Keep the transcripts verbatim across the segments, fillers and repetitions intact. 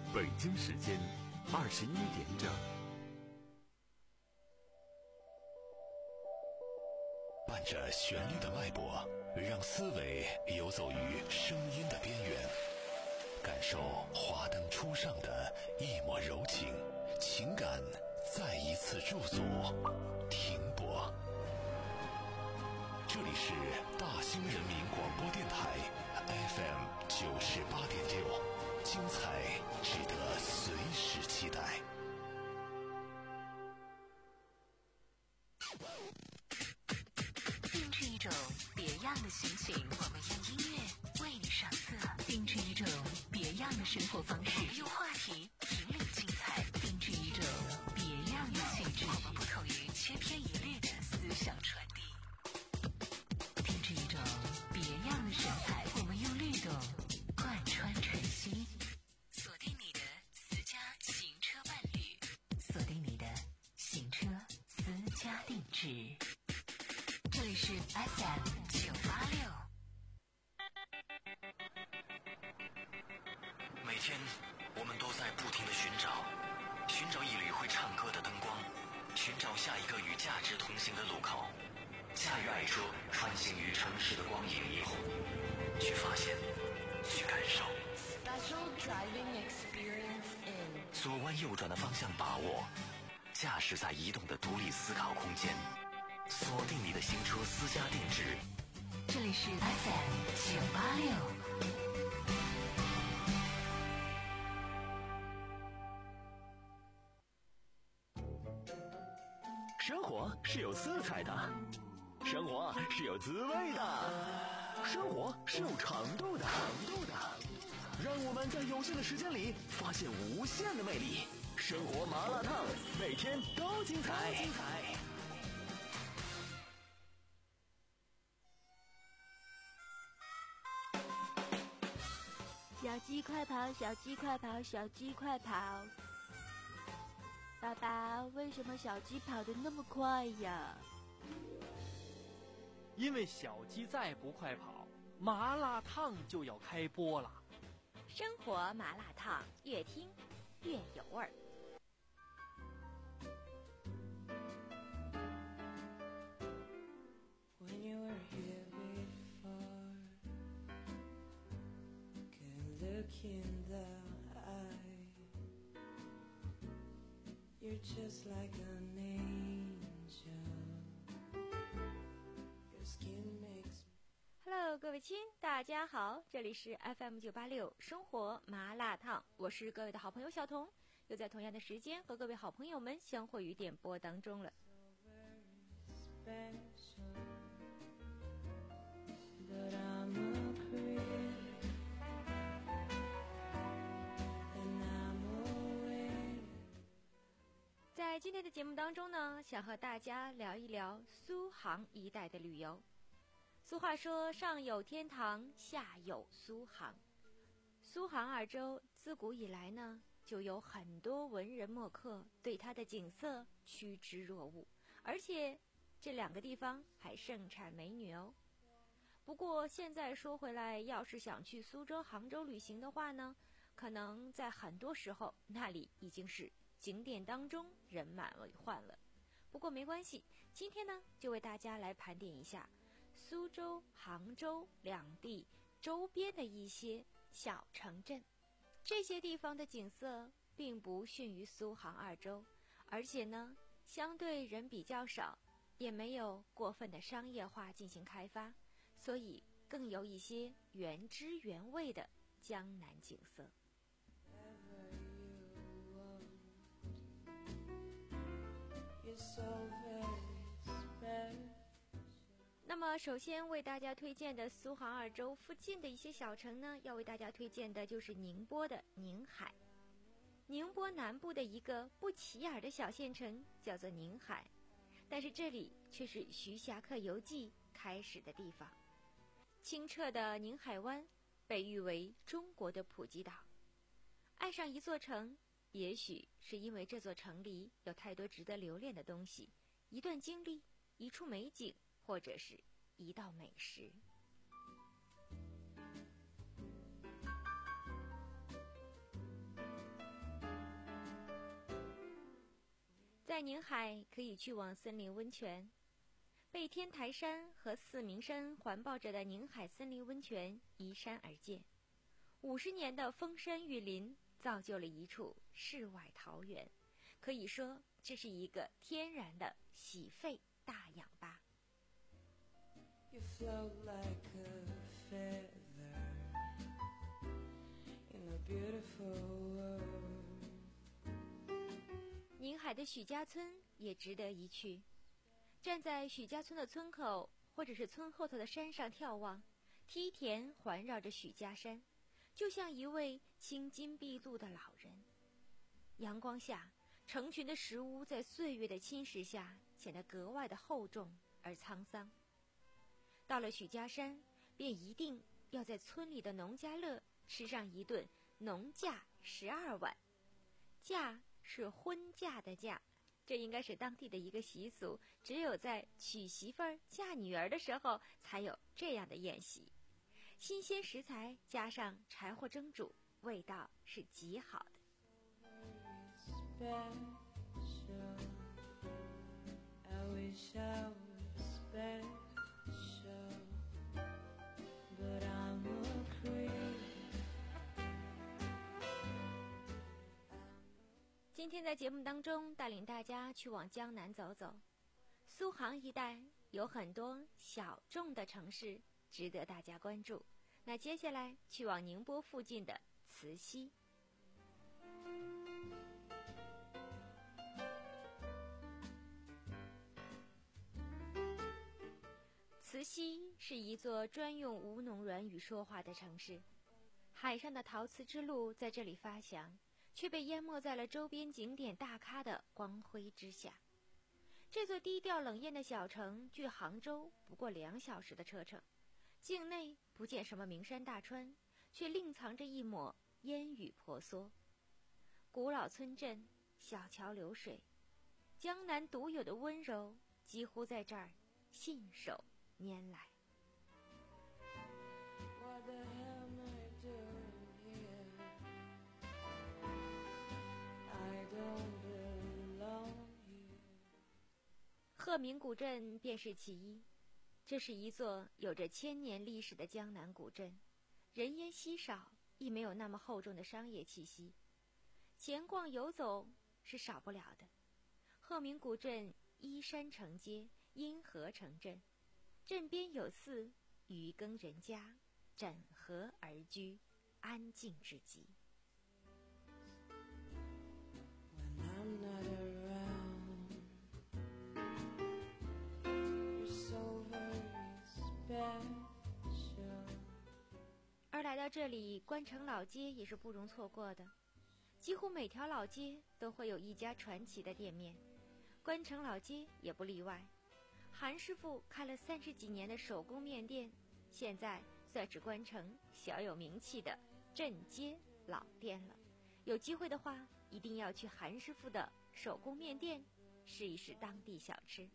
北京时间二十一点整。 伴着旋律的脉搏，让思维游走于声音的边缘，感受华灯初上的一抹柔情，情感再一次驻足停泊。这里是大兴人民广播电台 F M 九十八点六，精彩值得随时期待。 定制一种别样的心情，我们用音乐为你上色；定制一种别样的生活方式，用话题引领精彩；定制一种别样的气质，我们不同于千篇一律的思想传递；定制一种别样的神采，我们用律动贯穿晨曦。锁定你的私家行车伴侣，锁定你的行车私家定制。这里是 F M 九八六。 每天我们都在不停地寻找，寻找一缕会唱歌的灯光，寻找下一个与价值同行的路口。驾驭爱车，穿行于城市的光影霓虹，去发现，去感受。 Special driving experience in 左弯右转的方向把握，驾驶在移动的独立思考空间。锁定你的行车私家定制， 这里是 F M 九八六。 生活是有色彩的，生活是有滋味的，生活是有长度的。长度的，让我们在有限的时间里发现无限的魅力。生活麻辣烫，每天都精彩。精彩。 小鸡快跑，小鸡快跑，小鸡快跑！爸爸，为什么小鸡跑得那么快呀？ 因为小鸡再不快跑，麻辣烫就要开播了。 生活麻辣烫，越听越有味儿。 When you were here before, can look in the eye. You're just like an angel. Your skin makes Hello， 各位亲，大家好，这里是 F M 九八六生活麻辣烫，我是各位的好朋友小彤，又在同样的时间和各位好朋友们相会于点播当中了。 But I'm a creep, and I'm aware. 在今天的节目当中呢，想和大家聊一聊苏杭一带的旅游。俗话说，上有天堂，下有苏杭。苏杭二州自古以来呢，就有很多文人墨客对它的景色趋之若鹜，而且这两个地方还盛产美女哦。不过现在说回来，要是想去苏州、杭州旅行的话呢，可能在很多时候那里已经是景点当中人满为患了。不过没关系，今天呢就为大家来盘点一下苏州、杭州两地周边的一些小城镇。这些地方的景色并不逊于苏杭二州，而且呢相对人比较少，也没有过分的商业化进行开发，所以更有一些原汁原味的江南景色。那么首先为大家推荐的苏杭二州附近的一些小城呢，要为大家推荐的就是宁波的宁海。宁波南部的一个不起眼的小县城叫做宁海，但是这里却是徐霞客游记开始的地方。清澈的宁海湾被誉为中国的普吉岛。爱上一座城，也许是因为这座城里有太多值得留恋的东西，一段经历，一处美景，或者是一道美食。 在宁海可以去往森林温泉，被天台山和四明山环抱着的宁海森林温泉依山而建。五十年的封山育林，造就了一处世外桃源，可以说这是一个天然的洗肺大氧吧。 You float like a feather in a beautiful world. 宁海的许家村也值得一去。站在许家村的村口，或者是村后头的山上眺望，梯田环绕着许家山，就像一位青筋毕露的老人。阳光下，成群的石屋在岁月的侵蚀下显得格外的厚重而沧桑。到了许家山，便一定要在村里的农家乐吃上一顿农价十二碗。嫁是婚嫁的嫁，这应该是当地的一个习俗，只有在娶媳妇儿嫁女儿的时候才有这样的宴席。新鲜食材加上柴火蒸煮，味道是极好的。 Special. I wish I was special, but I'm a creep. 今天在节目当中带领大家去往江南走走，苏杭一带有很多小众的城市值得大家关注。那接下来去往宁波附近的慈溪。慈溪是一座专用吴侬软语说话的城市，海上的陶瓷之路在这里发祥，却被淹没在了周边景点大咖的光辉之下。这座低调冷艳的小城距杭州不过两小时的车程，境内不见什么名山大川，却另藏着一抹烟雨婆娑。古老村镇，小桥流水，江南独有的温柔几乎在这儿信手拈来。 What the hell am I doing here? I don't belong here. 鹤鸣古镇便是其一，这是一座有着千年历史的江南古镇，人烟稀少，亦没有那么厚重的商业气息，闲逛游走是少不了的。鹤鸣古镇依山成街，因河成镇，镇边有寺，渔耕人家，枕河而居，安静至极。 When I'm not around, you're so very special. 而来到这里，关城老街也是不容错过的。几乎每条老街都会有一家传奇的店面，关城老街也不例外。韩师傅开了三十几年的手工面店，现在算是关城小有名气的镇街老店了。有机会的话，一定要去韩师傅的手工面店试一试当地小吃。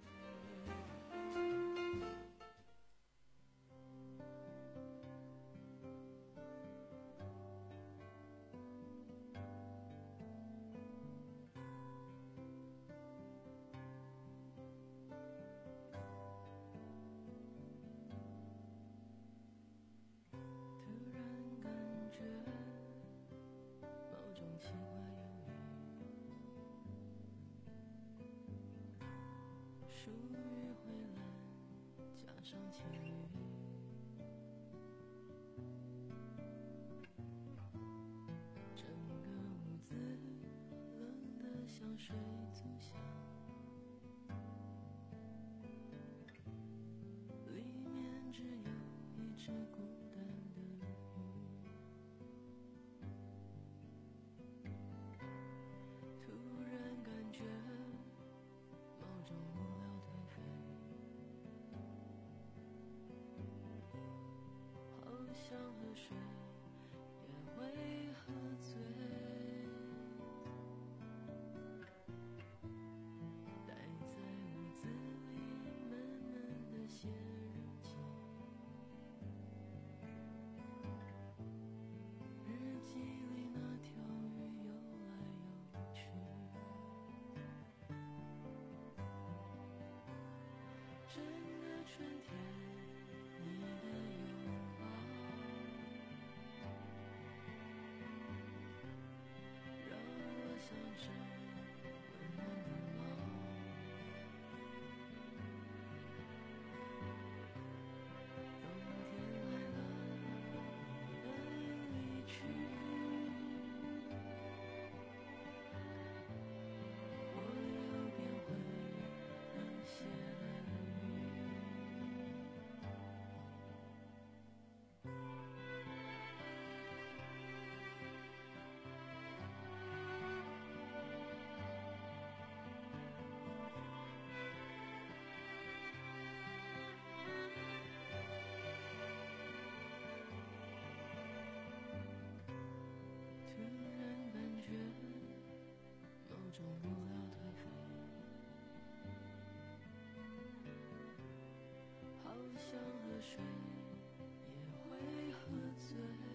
突然感觉某种奇怪忧郁，疏雨回来，加上情侣，整个屋子冷得像水族箱，里面只有一只孤单的鱼。突然感觉某种无聊颓废，好想喝水，也会喝醉。待在屋子里，闷闷地写日记。 日记里那条鱼游来游去， 想着温暖的猫。冬天来了，你的离去，我又变回冷血的鱼。突然感觉某种无聊颓废，好想喝水也会喝醉，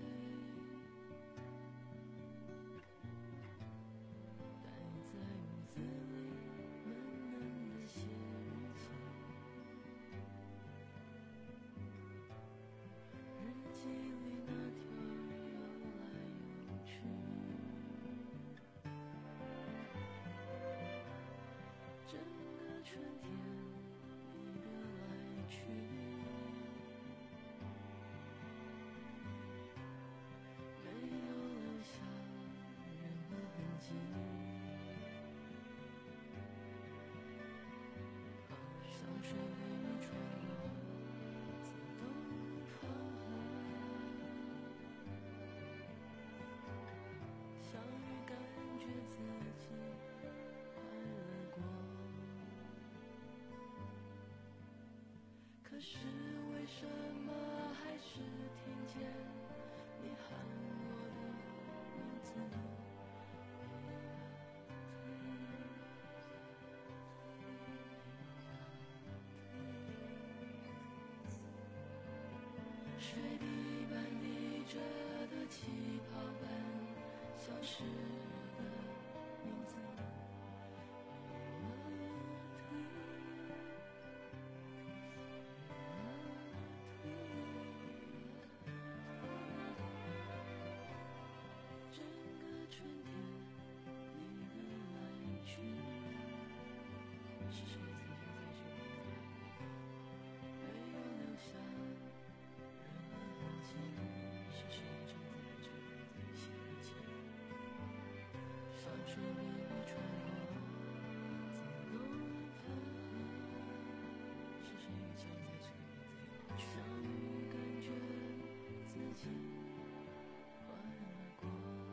待在屋子里闷闷地写日记，日记里那条鱼游来游去，整个春天你的来去，没有留下任何痕迹，像水微微穿过自动放合，像鱼感觉自己快乐过。可是为什么还是听见你喊我的名字？水滴般滴着的气泡般消失的名字。整个春天你的来去，是谁曾经在这里没有留下任何痕迹？是谁正在这里在写日记？像水微微穿过自动放合，是谁又将在这里在老去？像鱼感觉自己快乐过，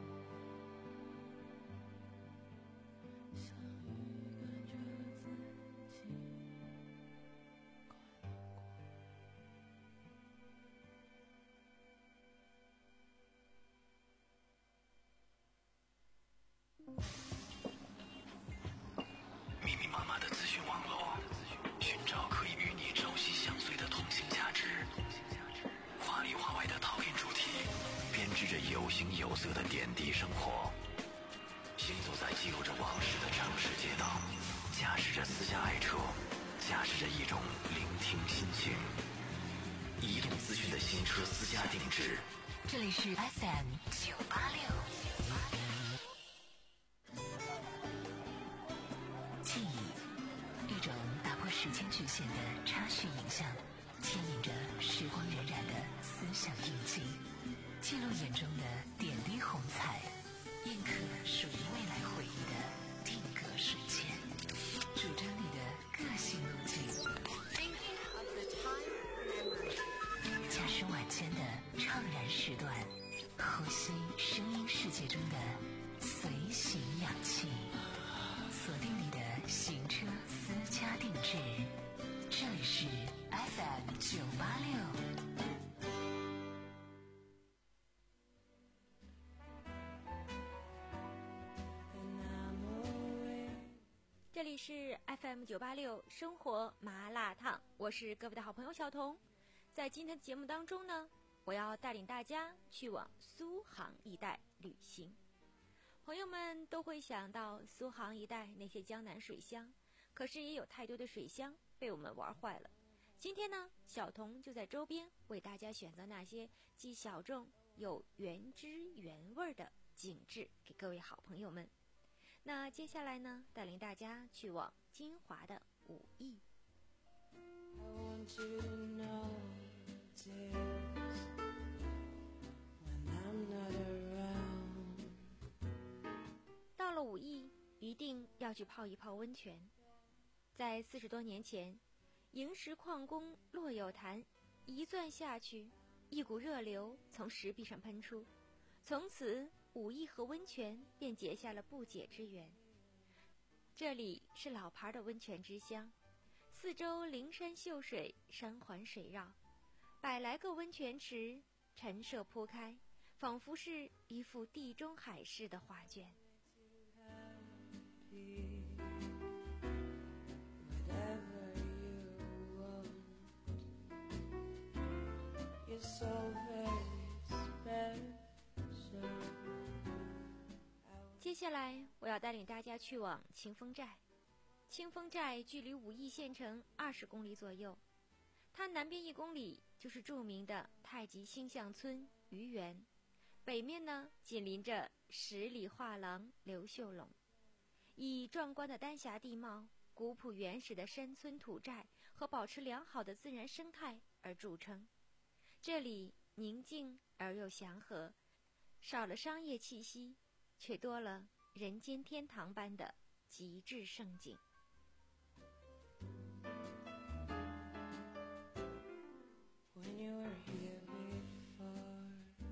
像鱼感觉自己快乐过。 密密麻麻的资讯网络，寻找可以与你朝夕相随的同性价值。话里话外的讨论主题，编织着有形有色的点滴生活。行走在记录着往事的城市街道，驾驶着私家爱车，驾驶着一种聆听心情。移动资讯的新车私家定制。 这里是 F M 九八六。记忆，一种打破时间局限的插叙影像，牵引着时光荏苒的思想印记，记录眼中的点滴红彩，印刻属于未来回忆的定格瞬间，主张你的个性路径。驾驶晚间的怅然时段，呼吸声音世界中的随行氧气，锁定你的行车私家定制。这里是 F M 九八六。 这里是 F M 九八六生活麻辣烫，我是各位的好朋友小童。在今天的节目当中呢，我要带领大家去往苏杭一带旅行。朋友们都会想到苏杭一带那些江南水乡，可是也有太多的水乡被我们玩坏了。今天呢，小童就在周边为大家选择那些既小众有原汁原味的景致给各位好朋友们。 那接下来呢，带领大家去往金华的武义。 I want you to notice when I'm not around. 到了武义，一定要去泡一泡温泉。在四十多年前，萤石矿工骆有潭一钻下去，一股热流从石壁上喷出，从此武义和温泉便结下了不解之缘。这里是老牌的温泉之乡，四周灵山秀水，山环水绕，百来个温泉池陈设铺开，仿佛是一幅地中海式的画卷。 Whatever you want, you're so very special. 接下来我要带领大家去往清风寨。清风寨距离武义县城二十公里左右，它南边一公里就是著名的太极星象村愚园，北面呢紧邻着十里画廊刘秀垄。以壮观的丹霞地貌、古朴原始的山村土寨和保持良好的自然生态而著称。这里宁静而又祥和，少了商业气息，却多了人间天堂般的极致盛景。 When you were here before,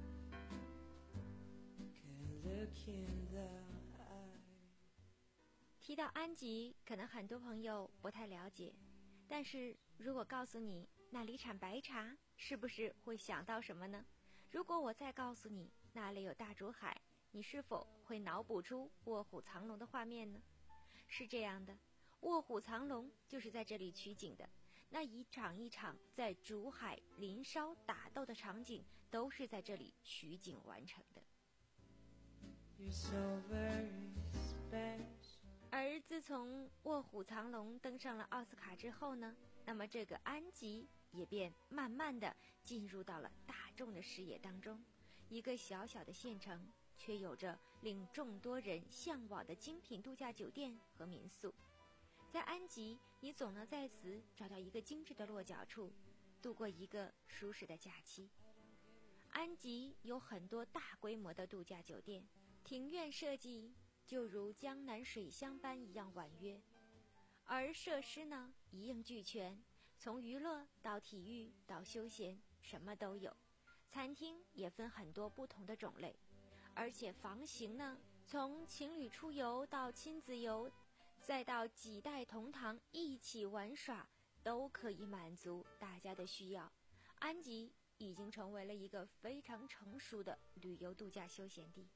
could look in the eye. 提到安吉，可能很多朋友不太了解，但是如果告诉你那里产白茶，是不是会想到什么呢？如果我再告诉你那里有大竹海，你是否会脑补出卧虎藏龙的画面呢？是这样的，卧虎藏龙就是在这里取景的，那一场一场在竹海林烧打斗的场景都是在这里取景完成的。 You're so very special. 而自从卧虎藏龙登上了奥斯卡之后呢，那么这个安吉也便慢慢的进入到了大众的视野当中。一个小小的县城，却有着令众多人向往的精品度假酒店和民宿。在安吉，你总能在此找到一个精致的落脚处，度过一个舒适的假期。安吉有很多大规模的度假酒店，庭院设计就如江南水乡般一样婉约，而设施呢一应俱全，从娱乐到体育到休闲，什么都有。餐厅也分很多不同的种类，而且房型呢，从情侣出游到亲子游，再到几代同堂一起玩耍，都可以满足大家的需要。安吉已经成为了一个非常成熟的旅游度假休闲地。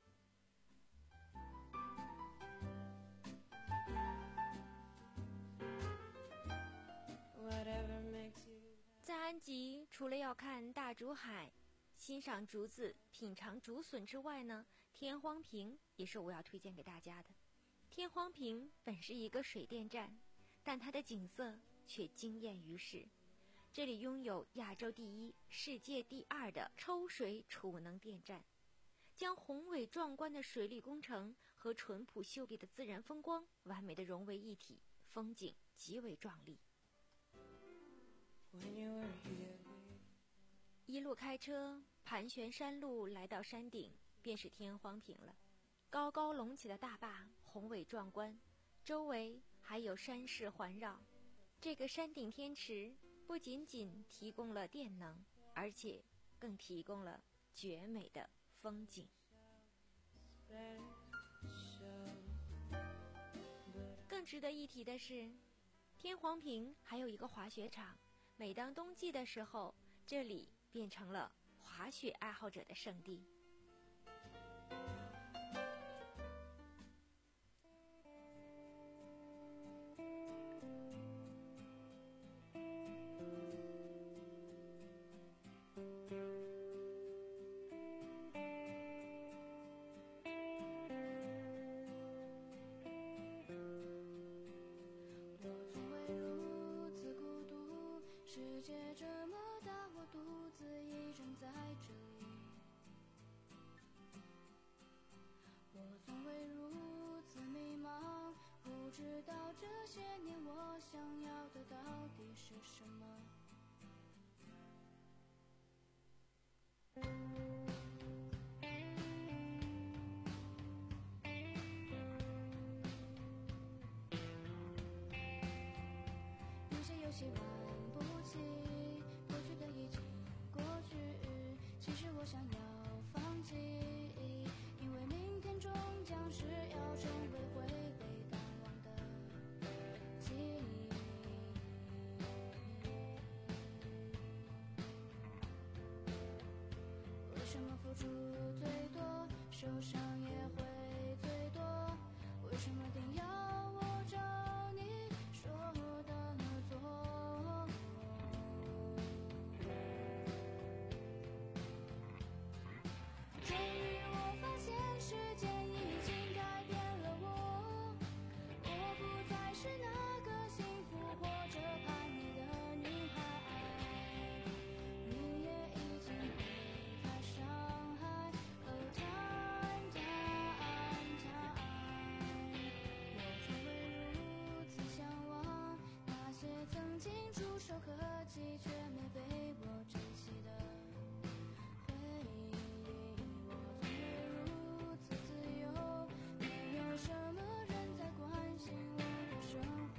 在安吉，除了要看大竹海、欣赏竹子、品尝竹笋之外呢，天荒坪也是我要推荐给大家的。天荒坪本是一个水电站，但它的景色却惊艳于世。这里拥有亚洲第一、世界第二的抽水储能电站，将宏伟壮观的水利工程和淳朴秀丽的自然风光完美的融为一体，风景极为壮丽。 When you were here, 一路开车盘旋山路，来到山顶便是天荒坪了。高高隆起的大坝宏伟壮观，周围还有山势环绕。这个山顶天池不仅仅提供了电能，而且更提供了绝美的风景。 special, but 更值得一提的是，天荒坪还有一个滑雪场，每当冬季的时候，这里变成了滑雪爱好者的圣地。 我从未如此孤独，世界这么大，我独自一人在这里。 什么？有些游戏玩不起，过去的已经过去，其实我想要放弃，因为明天终将是要成为会被淡忘的记忆。为什么付出最多，受伤也会最多？为什么定要我照你说的做？终于我发现时间已经改变了我，我不再是那个幸福或者叛逆的女孩，你也已经被他伤害。Oh time time time，我从未如此向往那些曾经触手可及却没被我珍惜的回忆。我从未如此自由，没有什么人在关心我的生活。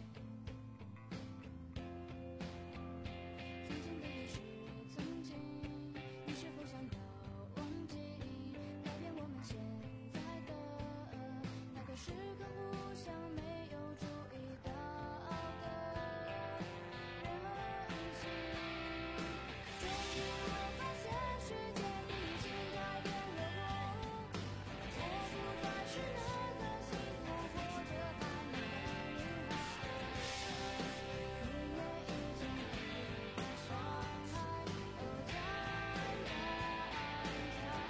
曾经的已是曾经，你是否想要忘记，改变我们现在的那个时刻互相没有注意到的人性？终于我发现时间已经改变了我，我不再是那个幸福或者叛逆的女孩，你也已经被他伤害。Oh time time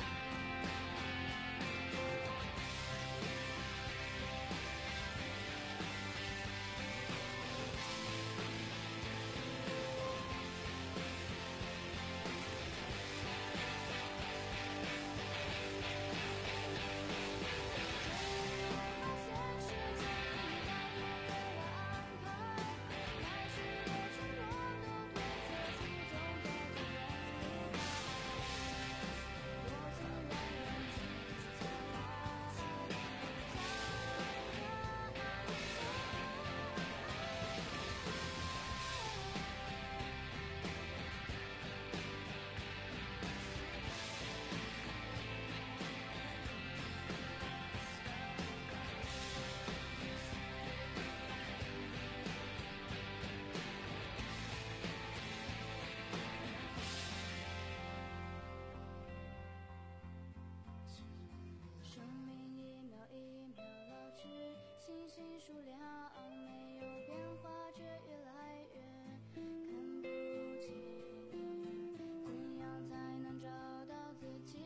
生命一秒一秒老去，星星数量没有变化，却越来越看不清，怎样才能找到自己？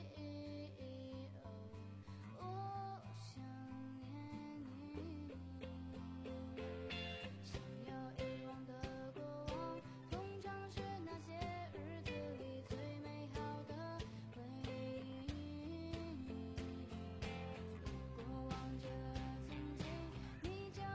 哦，我想念你，想要遗忘的过往，通常是那些日子里最美好的回忆。如果忘记了曾经，你将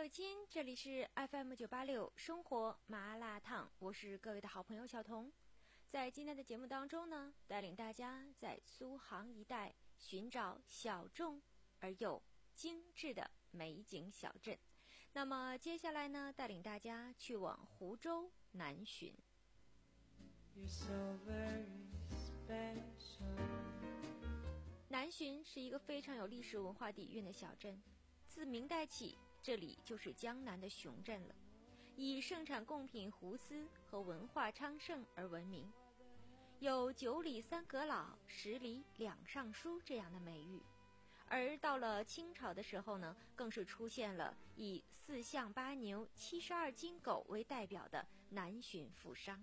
位亲，这里是 F M 九八六生活麻辣烫，我是各位的好朋友小童。在今天的节目当中呢，带领大家在苏杭一带寻找小众而又精致的美景小镇。那么接下来呢，带领大家去往湖州南浔。南浔是一个非常有历史文化底蕴的小镇，自明代起，这里就是江南的雄镇了，以盛产贡品湖丝和文化昌盛而闻名，有九里三阁老，十里两尚书这样的美誉。而到了清朝的时候呢，更是出现了以四象八牛七十二金狗为代表的南浔富商。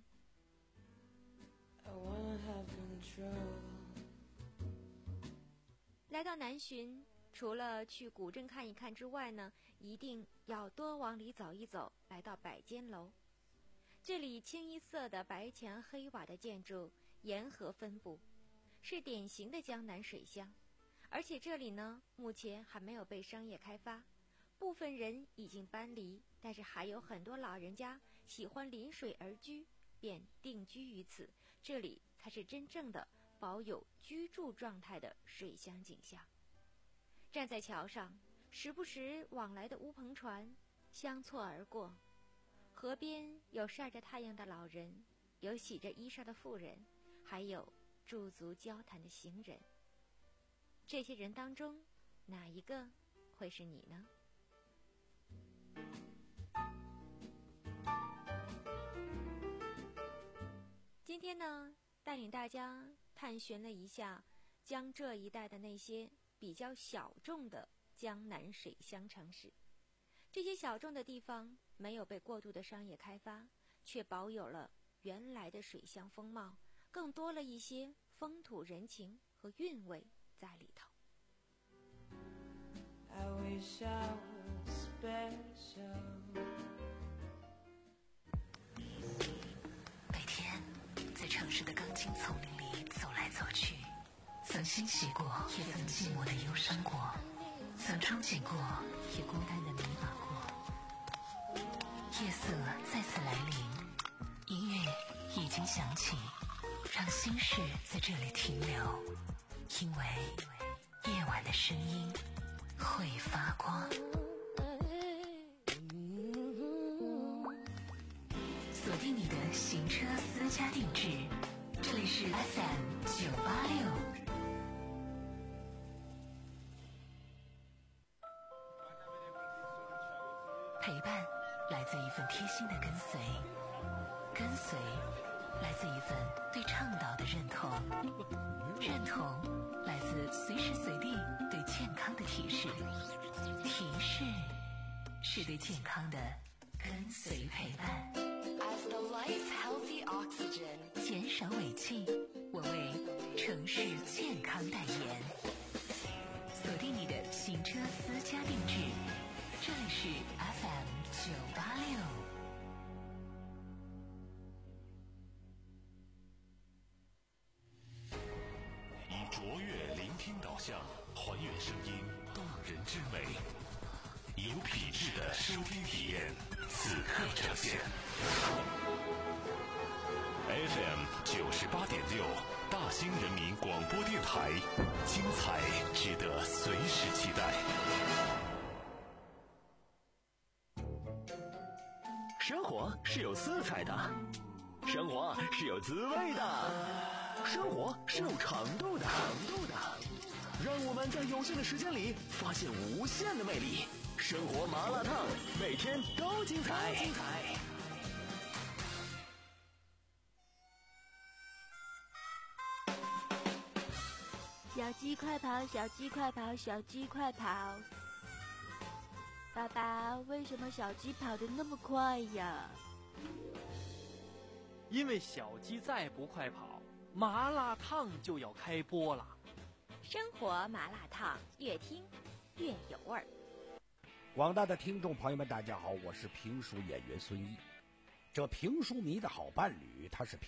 来到南浔，除了去古镇看一看之外呢，一定要多往里走一走，来到百间楼。这里清一色的白墙黑瓦的建筑沿河分布，是典型的江南水乡。而且这里呢，目前还没有被商业开发，部分人已经搬离，但是还有很多老人家喜欢临水而居，便定居于此。这里才是真正的保有居住状态的水乡景象。站在桥上，时不时往来的乌篷船相错而过，河边有晒着太阳的老人，有洗着衣裳的妇人，还有驻足交谈的行人。这些人当中，哪一个会是你呢？今天呢，带领大家探寻了一下江浙一带的那些比较小众的江南水乡城市。这些小众的地方没有被过度的商业开发，却保有了原来的水乡风貌，更多了一些风土人情和韵味在里头。 I wish I was special. 每天在城市的钢筋丛林里走来走去，曾欣喜过，也曾寂寞的忧伤过，曾憧憬过，也孤单的迷茫过。夜色再次来临，音乐已经响起，让心事在这里停留，因为夜晚的声音会发光。锁定你的行车私家定制，这里是 F M 九八六。陪伴来自一份贴心的跟随，跟随来自一份对倡导的认同，认同来自随时随地对健康的提示，提示是对健康的跟随陪伴。As the life healthy oxygen， 减少尾气，我为城市健康代言。锁定你的行车私家定制，这里是 F M 九八六。 以卓越聆听导向，还原声音动人之美，有品质的收听体验，此刻呈现。F M 九十八点六，大兴人民广播电台，精彩值得随时期待。 生活是有色彩的，生活是有滋味的，生活是有长度的。让我们在有限的时间里发现无限的魅力。生活麻辣烫，每天都精彩。精彩。 小鸡快跑，小鸡快跑，小鸡快跑！爸爸，为什么小鸡跑得那么快呀？ 因为小鸡再不快跑，麻辣烫就要开播了。 生活麻辣烫，越听越有味儿。 广大的听众朋友们，大家好，我是评书演员孙一。这评书迷的好伴侣，他是